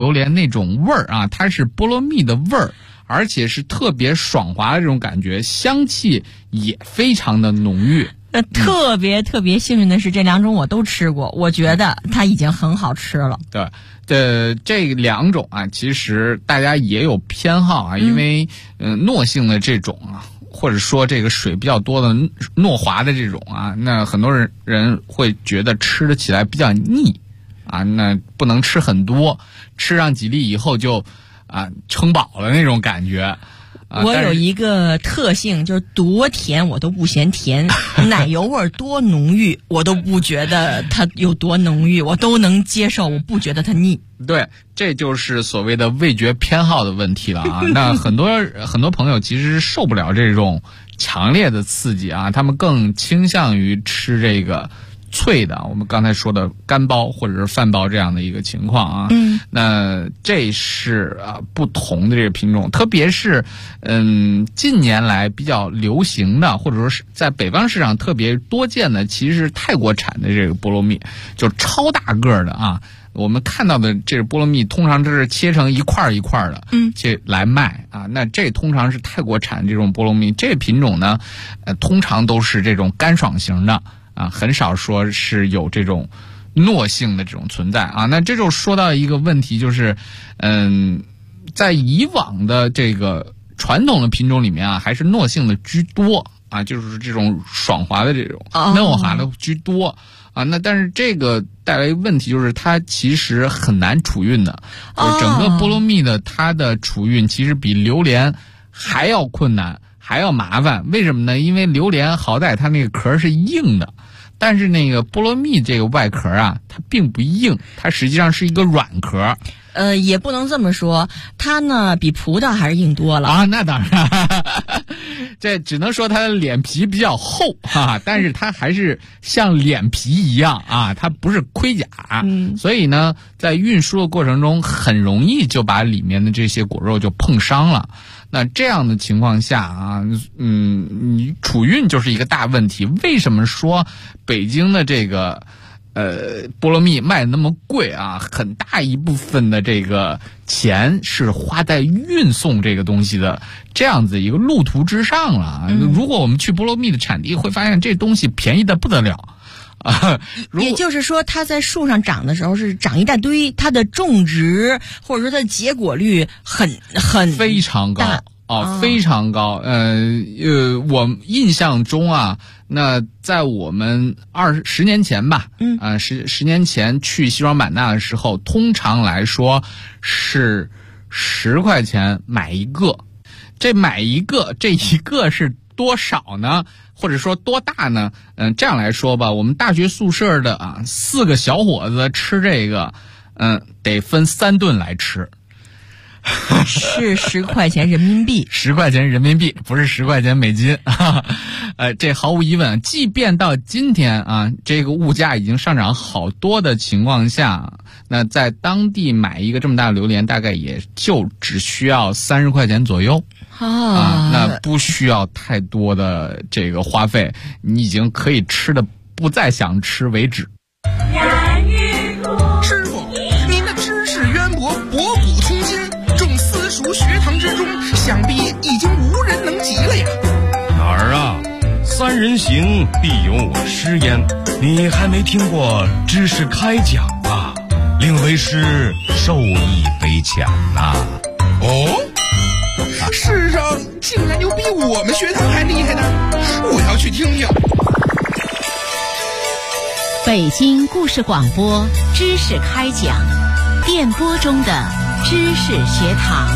榴莲那种味儿啊，它是菠萝蜜的味儿，而且是特别爽滑的这种感觉，香气也非常的浓郁。 特别幸运的是，这2种我都吃过，我觉得它已经很好吃了。 对，这2种啊，其实大家也有偏好啊，因为糯性的这种啊，或者说这个水比较多的糯滑的这种啊，那很多人会觉得吃得起来比较腻啊，那不能吃很多，吃上几粒以后就撑饱了那种感觉。 我有一个特性，就是多甜我都不嫌甜，奶油味多浓郁我都不觉得它有多浓郁，我都能接受，我不觉得它腻。 对，这就是所谓的味觉偏好的问题了啊。那很多朋友其实受不了这种强烈的刺激啊，他们更倾向于吃这个脆的，我们刚才说的干包或者是饭包这样的一个情况啊。那这是不同的这个品种，特别是近年来比较流行的，或者说是在北方市场特别多见的，其实是泰国产的这个菠萝蜜，就超大个的啊。我们看到的这个菠萝蜜通常都是切成一块一块的，去来卖啊。那这通常是泰国产这种菠萝蜜，这个品种呢，通常都是这种干爽型的啊，很少说是有这种糯性的这种存在啊。那这就说到一个问题，就是在以往的这个传统的品种里面啊，还是糯性的居多啊，就是这种爽滑的这种嫩滑的居多啊。那但是这个带来一个问题，就是它其实很难储运的，就是整个菠萝蜜的它的储运其实比榴莲还要困难，还要麻烦。为什么呢？因为榴莲好歹它那个壳是硬的，但是那个菠萝蜜这个外壳啊，它并不硬，它实际上是一个软壳。 也不能这么说，它呢比葡萄还是硬多了啊。 那当然，这只能说它的脸皮比较厚啊，但是它还是像脸皮一样啊，它不是盔甲。所以呢，在运输的过程中，很容易就把里面的这些果肉就碰伤了。那这样的情况下啊，你储运就是一个大问题。为什么说北京的这个菠萝蜜卖的那么贵啊？很大一部分的这个钱是花在运送这个东西的这样子一个路途之上了。如果我们去菠萝蜜的产地，会发现这东西便宜的不得了啊。 也就是说，它在树上长的时候是长一大堆，它的种植或者说它的结果率很非常高非常高。我印象中啊，那在我们10年前吧，10年前去西双版纳的时候，通常来说是10块钱买一个。这一个是多少呢？或者说多大呢？这样来说吧，我们大学宿舍的4个小伙子吃这个，得分3顿来吃。 是10块钱人民币 ，10块钱人民币，不是10块钱美金。这毫无疑问，即便到今天啊，这个物价已经上涨好多的情况下，那在当地买一个这么大的榴莲，大概也就只需要30块钱左右那不需要太多的这个花费，你已经可以吃的不再想吃为止。 师傅，您的知识渊博，博古通今，众私塾学堂之中，想必已经无人能及了呀。 哪儿啊？3人行，必有我师焉。你还没听过知识开讲啊？令为师受益匪浅呐。 世上竟然有比我们学堂还厉害的，我要去听听。 北京故事广播知识开讲，电波中的知识学堂。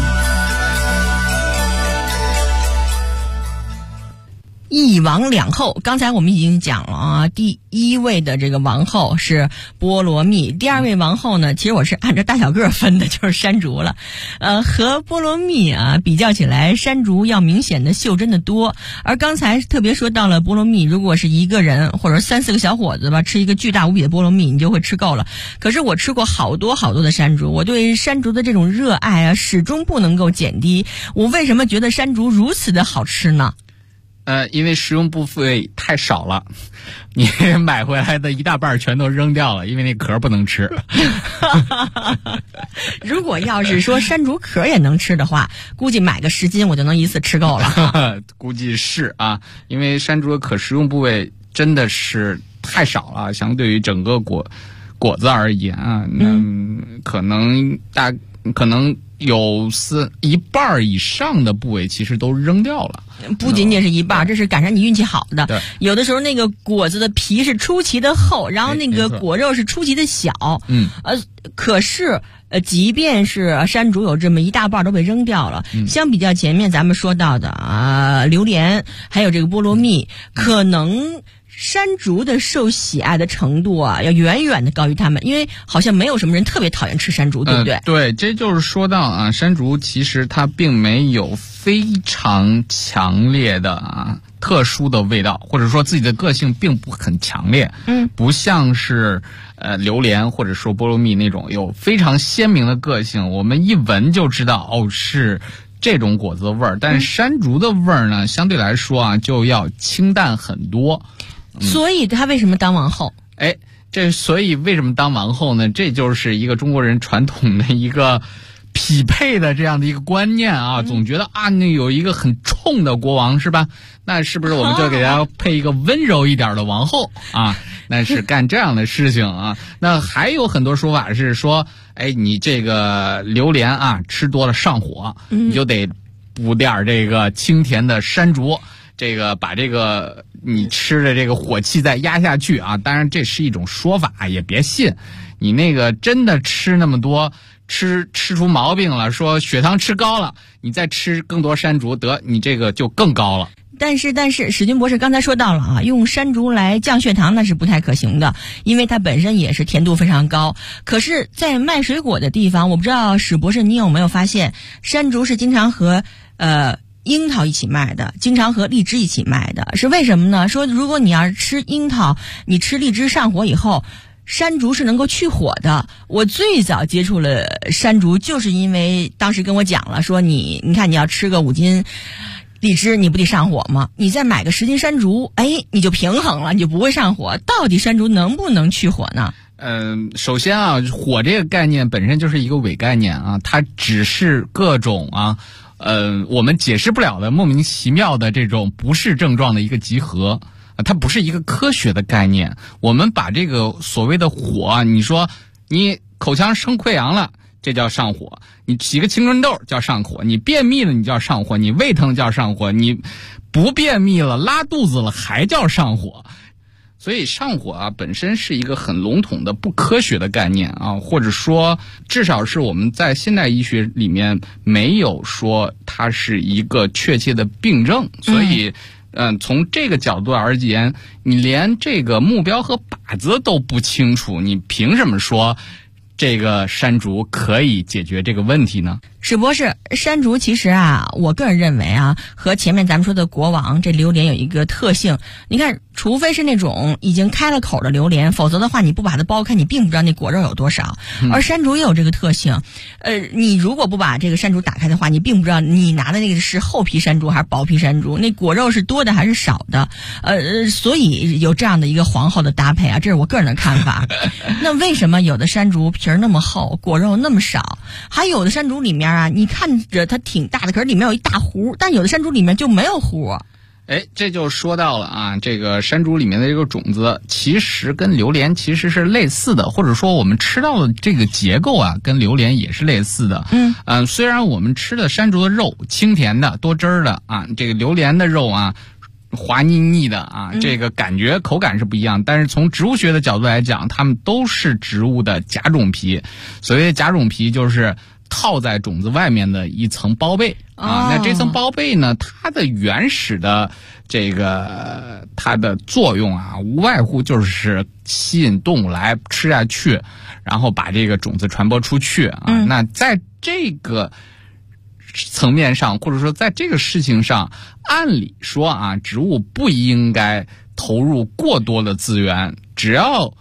一王两后，刚才我们已经讲了啊，第1位的这个王后是菠萝蜜，第2位王后呢，其实我是按照大小个分的，就是山竹了。和菠萝蜜啊比较起来，山竹要明显的袖珍的多。而刚才特别说到了菠萝蜜，如果是一个人或者3、4个小伙子吧，吃一个巨大无比的菠萝蜜，你就会吃够了。可是我吃过好多的山竹，我对山竹的这种热爱啊，始终不能够减低。我为什么觉得山竹如此的好吃呢？ 因为食用部位太少了，你买回来的一大半全都扔掉了，因为那壳不能吃。 如果要是说山竹壳也能吃的话，估计买个10斤我就能一次吃够了。 估计是啊，因为山竹的可食用部位真的是太少了，相对于整个果子而言啊，可能有一半以上的部位其实都扔掉了。 不仅仅是一半，这是赶上你运气好的。有的时候那个果子的皮是出奇的厚，然后那个果肉是出奇的小。可是即便是山竹有这么一大半都被扔掉了，相比较前面咱们说到的榴莲还有这个菠萝蜜，可能山竹的受喜爱的程度啊，要远远的高于他们，因为好像没有什么人特别讨厌吃山竹，对不对？ 对，这就是说到啊，山竹其实它并没有非常强烈的特殊的味道，或者说自己的个性并不很强烈。不像是榴莲或者说菠萝蜜那种有非常鲜明的个性，我们一闻就知道是这种果子的味儿。但是山竹的味儿呢，相对来说就要清淡很多。 所以他为什么当王后？ 所以为什么当王后呢？这就是一个中国人传统的一个匹配的这样的一个观念啊，总觉得那有一个很冲的国王是吧？那是不是我们就给他配一个温柔一点的王后啊？那是干这样的事情啊。那还有很多说法是说，你这个榴莲吃多了上火，你就得补点这个清甜的山竹。这个把这个你吃的这个火气再压下去啊，当然这是一种说法，也别信。你那个真的吃那么多，吃出毛病了，说血糖吃高了，你再吃更多山竹，你这个就更高了。 但是史军博士刚才说到了用山竹来降血糖那是不太可行的，因为它本身也是甜度非常高。可是在卖水果的地方，我不知道史博士你有没有发现，山竹是经常和樱桃一起卖的，经常和荔枝一起卖的，是为什么呢？说如果你要是吃樱桃，你吃荔枝上火以后，山竹是能够去火的。我最早接触了山竹，就是因为当时跟我讲了，说你看你要吃个5斤荔枝，你不得上火吗？你再买个10斤山竹，你就平衡了，你就不会上火。到底山竹能不能去火呢？ 首先火这个概念本身就是一个伪概念它只是各种我们解释不了的莫名其妙的这种不适症状的一个集合，它不是一个科学的概念。我们把这个所谓的火，你说你口腔生溃疡了，这叫上火；你洗个青春痘叫上火；你便秘了你叫上火；你胃疼叫上火；你不便秘了拉肚子了还叫上火。所以上火本身是一个很笼统的不科学的概念或者说至少是我们在现代医学里面没有说它是一个确切的病症。所以从这个角度而言，你连这个目标和靶子都不清楚，你凭什么说这个山竹可以解决这个问题呢？ 史博士，山竹其实我个人认为和前面咱们说的国王这榴莲有一个特性。你看，除非是那种已经开了口的榴莲，否则的话你不把它剥开，你并不知道那果肉有多少。而山竹也有这个特性，你如果不把这个山竹打开的话，你并不知道你拿的那个是厚皮山竹还是薄皮山竹，那果肉是多的还是少的。所以有这样的一个皇后的搭配这是我个人的看法。那为什么有的山竹皮儿那么厚，果肉那么少，还有的山竹里面你看着它挺大的，可是里面有一大核，但有的山竹里面就没有核。 这就说到了这个山竹里面的这个种子其实跟榴莲其实是类似的，或者说我们吃到的这个结构跟榴莲也是类似的。虽然我们吃的山竹的肉清甜的多汁儿的这个榴莲的肉滑腻腻的这个感觉口感是不一样，但是从植物学的角度来讲，它们都是植物的甲种皮。所谓的甲种皮就是套在种子外面的一层包被那这层包被呢，它的原始的这个它的作用无外乎就是吸引动物来吃下去，然后把这个种子传播出去那在这个层面上，或者说在这个事情上，按理说植物不应该投入过多的资源，只要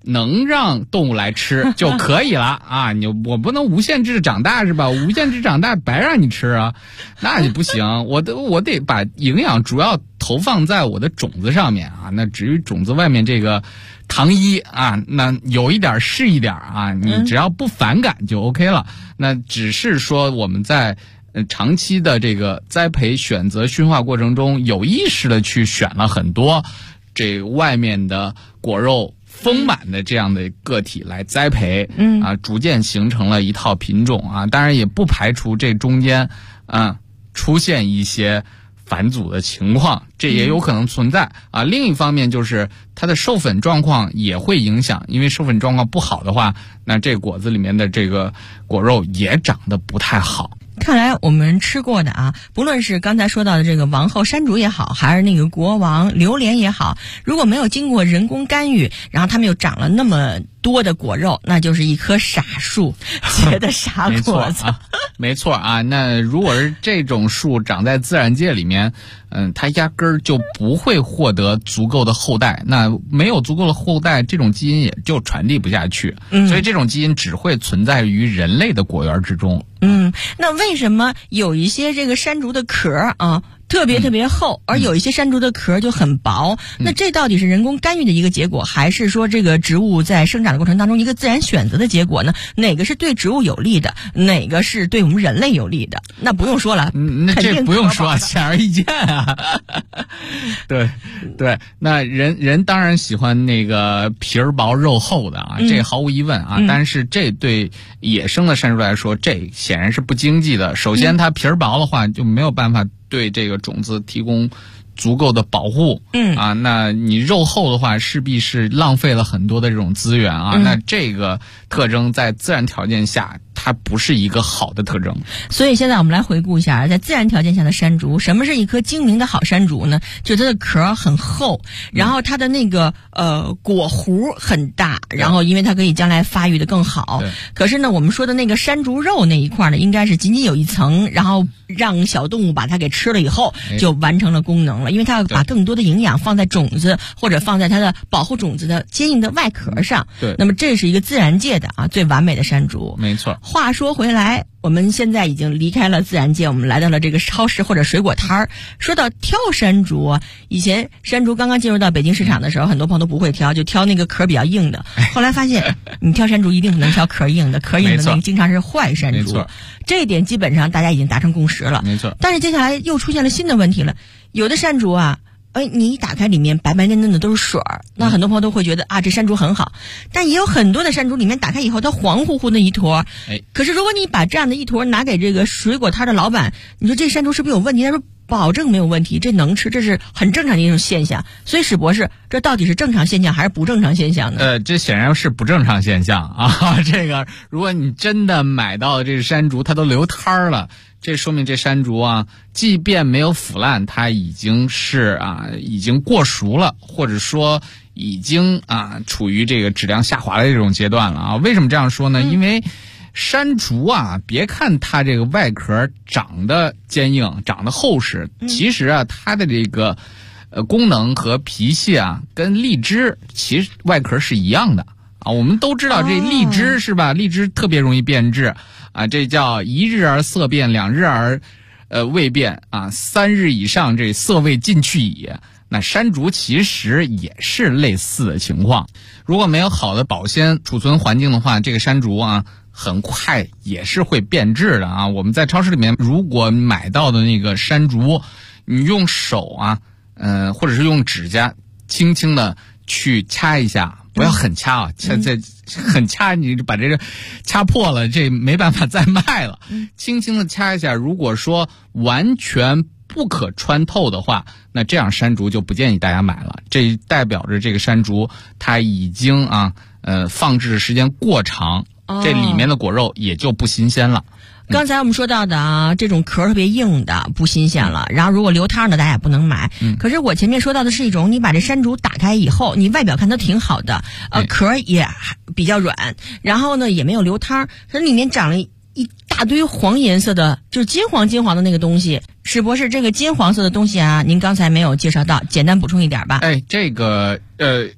能让动物来吃就可以了啊！我不能无限制长大是吧？无限制长大白让你吃啊，那就不行。我得把营养主要投放在我的种子上面啊。那至于种子外面这个糖衣啊，那有一点是一点啊，你只要不反感就 OK 了。那只是说我们在长期的这个栽培、选择、驯化过程中，有意识的去选了很多这外面的果肉丰满的这样的个体来栽培，逐渐形成了一套品种啊。当然也不排除这中间出现一些返祖的情况，这也有可能存在啊。另一方面就是它的授粉状况也会影响，因为授粉状况不好的话，那这果子里面的这个果肉也长得不太好。 看来我们吃过的啊，不论是刚才说到的这个王后山竹也好，还是那个国王榴莲也好，如果没有经过人工干预，然后它们又长了那么多的果肉，那就是一棵傻树结的傻果子。 没错啊。那如果是这种树长在自然界里面，它压根儿就不会获得足够的后代。那没有足够的后代，这种基因也就传递不下去。所以这种基因只会存在于人类的果园之中。 那为什么有一些这个山竹的壳啊特别特别厚，而有一些山竹的壳就很薄？那这到底是人工干预的一个结果，还是说这个植物在生长的过程当中一个自然选择的结果呢？哪个是对植物有利的，哪个是对我们人类有利的？那不用说了， 那这不用说，显而易见啊。对，那人当然喜欢那个皮儿薄肉厚的啊，这毫无疑问啊。但是这对野生的山竹来说，这显然是不经济的。首先它皮儿薄的话就没有办法对这个种子提供足够的保护，那你肉厚的话势必是浪费了很多的这种资源啊。那这个特征在自然条件下它不是一个好的特征。 所以现在我们来回顾一下，在自然条件下的山竹，什么是一颗精明的好山竹呢？就是它的壳很厚，然后它的那个果核很大，然后因为它可以将来发育的更好。可是呢，我们说的那个山竹肉那一块呢，应该是仅仅有一层，然后让小动物把它给吃了以后就完成了功能了，因为它要把更多的营养放在种子或者放在它的保护种子的坚硬的外壳上。那么这是一个自然界的最完美的山竹。 没错。 话说回来，我们现在已经离开了自然界，我们来到了这个超市或者水果摊儿。说到挑山竹，以前山竹刚刚进入到北京市场的时候，很多朋友都不会挑，就挑那个壳比较硬的。后来发现，你挑山竹一定不能挑壳硬的，壳硬的那个经常是坏山竹。这一点基本上大家已经达成共识了。 没错。 但是接下来又出现了新的问题了，有的山竹你一打开里面白白嫩嫩的都是水儿，那很多朋友都会觉得这山竹很好。但也有很多的山竹里面打开以后它黄乎乎的一坨，可是如果你把这样的一坨拿给这个水果摊的老板，你说这山竹是不是有问题？他说保证没有问题，这能吃，这是很正常的一种现象。所以史博士，这到底是正常现象还是不正常现象呢？ 这显然是不正常现象啊！这个如果你真的买到的这个山竹它都流摊了，这说明这山竹即便没有腐烂，它已经过熟了，或者说已经处于这个质量下滑的这种阶段了啊。为什么这样说呢？因为山竹别看它这个外壳长得坚硬，长得厚实，其实它的这个功能和脾气跟荔枝其实外壳是一样的我们都知道这荔枝是吧？荔枝特别容易变质这叫一日而色变，2日而味变3日以上这色味尽去矣。那山竹其实也是类似的情况，如果没有好的保鲜储存环境的话，这个山竹很快也是会变质的我们在超市里面如果买到的那个山竹，你用手或者是用指甲轻轻的去掐一下，不要很掐很掐你把这个掐破了，这没办法再卖了。轻轻的掐一下，如果说完全不可穿透的话，那这样山竹就不建议大家买了。这代表着这个山竹它已经放置时间过长，这里面的果肉也就不新鲜了。 刚才我们说到的这种壳特别硬的不新鲜了，然后如果流汤的大家也不能买。可是我前面说到的是一种，你把这山竹打开以后，你外表看它挺好的，壳也比较软，然后呢也没有流汤，它里面长了一大堆黄颜色的，就是金黄的那个东西。史博士，这个金黄色的东西您刚才没有介绍到，简单补充一点吧。 这个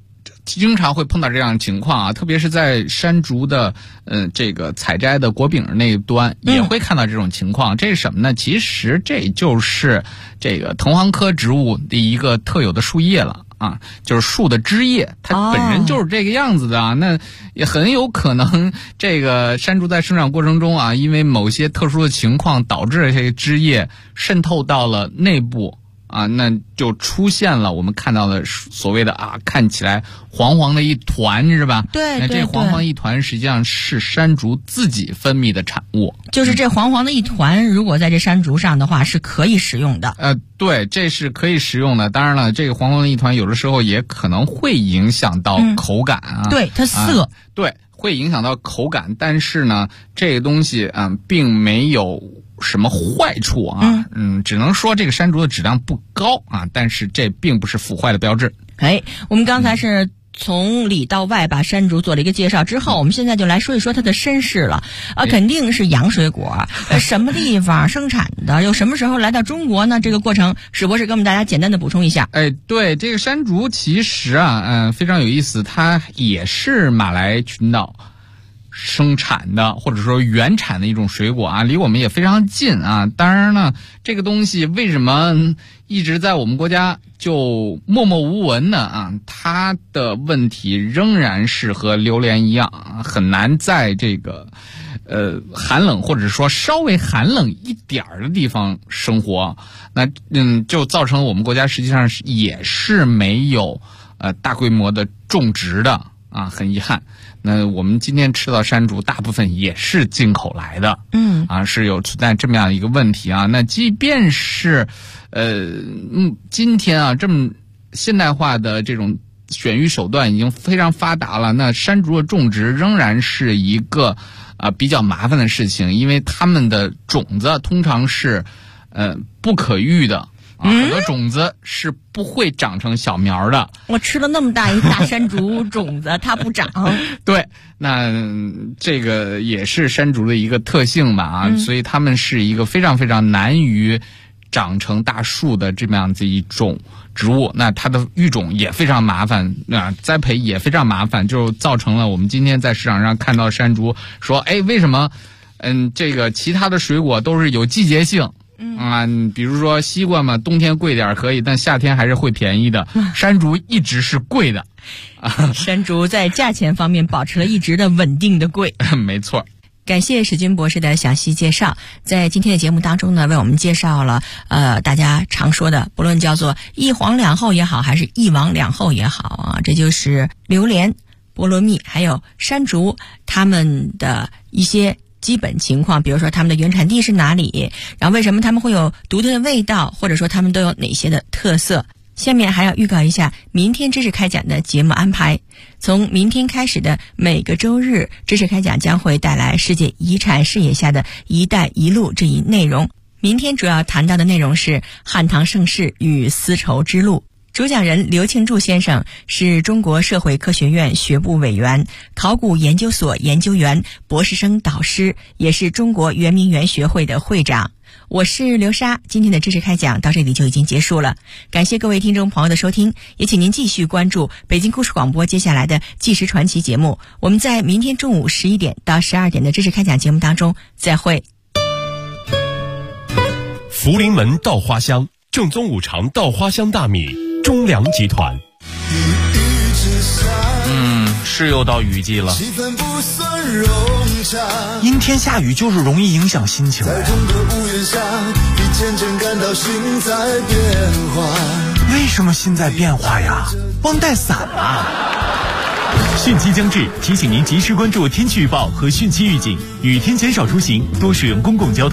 经常会碰到这样的情况啊，特别是在山竹的这个采摘的果柄那一端也会看到这种情况。这是什么呢？其实这就是这个藤黄科植物的一个特有的树叶了啊，就是树的枝叶，它本身就是这个样子的啊。那也很有可能这个山竹在生长过程中啊，因为某些特殊的情况导致这些枝叶渗透到了内部啊，那就出现了我们看到的所谓的啊，看起来黄黄的一团，是吧？ 对， 那这黄黄一团实际上是山竹自己分泌的产物。 就是这黄黄的一团，如果在这山竹上的话，是可以食用的。 对，这是可以食用的。当然了，这个黄黄的一团有的时候也可能会影响到口感啊。 对，它涩。 对，会影响到口感，但是呢，这个东西并没有什么坏处啊，只能说这个山竹的质量不高啊，但是这并不是腐坏的标志。 我们刚才是从里到外把山竹做了一个介绍之后，我们现在就来说一说它的身世了。肯定是洋水果，什么地方生产的，又什么时候来到中国呢？这个过程，史博士给我们大家简单的补充一下。 对，这个山竹其实啊，非常有意思，它也是马来群岛生产的或者说原产的一种水果啊，离我们也非常近啊。当然呢，这个东西为什么一直在我们国家就默默无闻呢啊？它的问题仍然是和榴莲一样啊，很难在这个寒冷或者说稍微寒冷一点儿的地方生活。那就造成我们国家实际上也是没有大规模的种植的啊，很遗憾。那我们今天吃到山竹大部分也是进口来的，是有存在这么样一个问题啊。那即便是今天啊这么现代化的这种选育手段已经非常发达了，那山竹的种植仍然是一个比较麻烦的事情，因为它们的种子通常是不可育的。很多种子是不会长成小苗的。 我吃了那么大一大山竹种子，它不长。 对，那这个也是山竹的一个特性吧啊，所以它们是一个非常非常难于长成大树的这么样子一种植物。那它的育种也非常麻烦，栽培也非常麻烦，就造成了我们今天在市场上看到山竹说，为什么这个其他的水果都是有季节性？比如说西瓜嘛，冬天贵点可以，但夏天还是会便宜的。山竹一直是贵的， 山竹在价钱方面保持了一直的稳定的贵。 没错。 感谢史军博士的详细介绍。在今天的节目当中呢，为我们介绍了大家常说的，不论叫做一黄两后也好，还是一王两后也好啊，这就是榴莲、菠萝蜜还有山竹它们的一些基本情况，比如说它们的原产地是哪里，然后为什么它们会有独特的味道，或者说它们都有哪些的特色。下面还要预告一下明天知识开讲的节目安排。从明天开始的每个周日，知识开讲将会带来世界遗产视野下的一带一路这一内容。明天主要谈到的内容是汉唐盛世与丝绸之路。主讲人刘庆柱先生是中国社会科学院学部委员、考古研究所研究员、博士生导师，也是中国圆明园学会的会长。我是刘莎，今天的知识开讲到这里就已经结束了，感谢各位听众朋友的收听，也请您继续关注北京故事广播接下来的纪实传奇节目。我们在明天中午11点到12点的知识开讲节目当中再会。 福临门稻花香，正宗五常稻花香大米，中粮集团。 是又到雨季了， 阴天下雨就是容易影响心情。为什么心在变化呀？忘带伞了。 汛期将至，提醒您及时关注天气预报和汛期预警，雨天减少出行，多使用公共交通。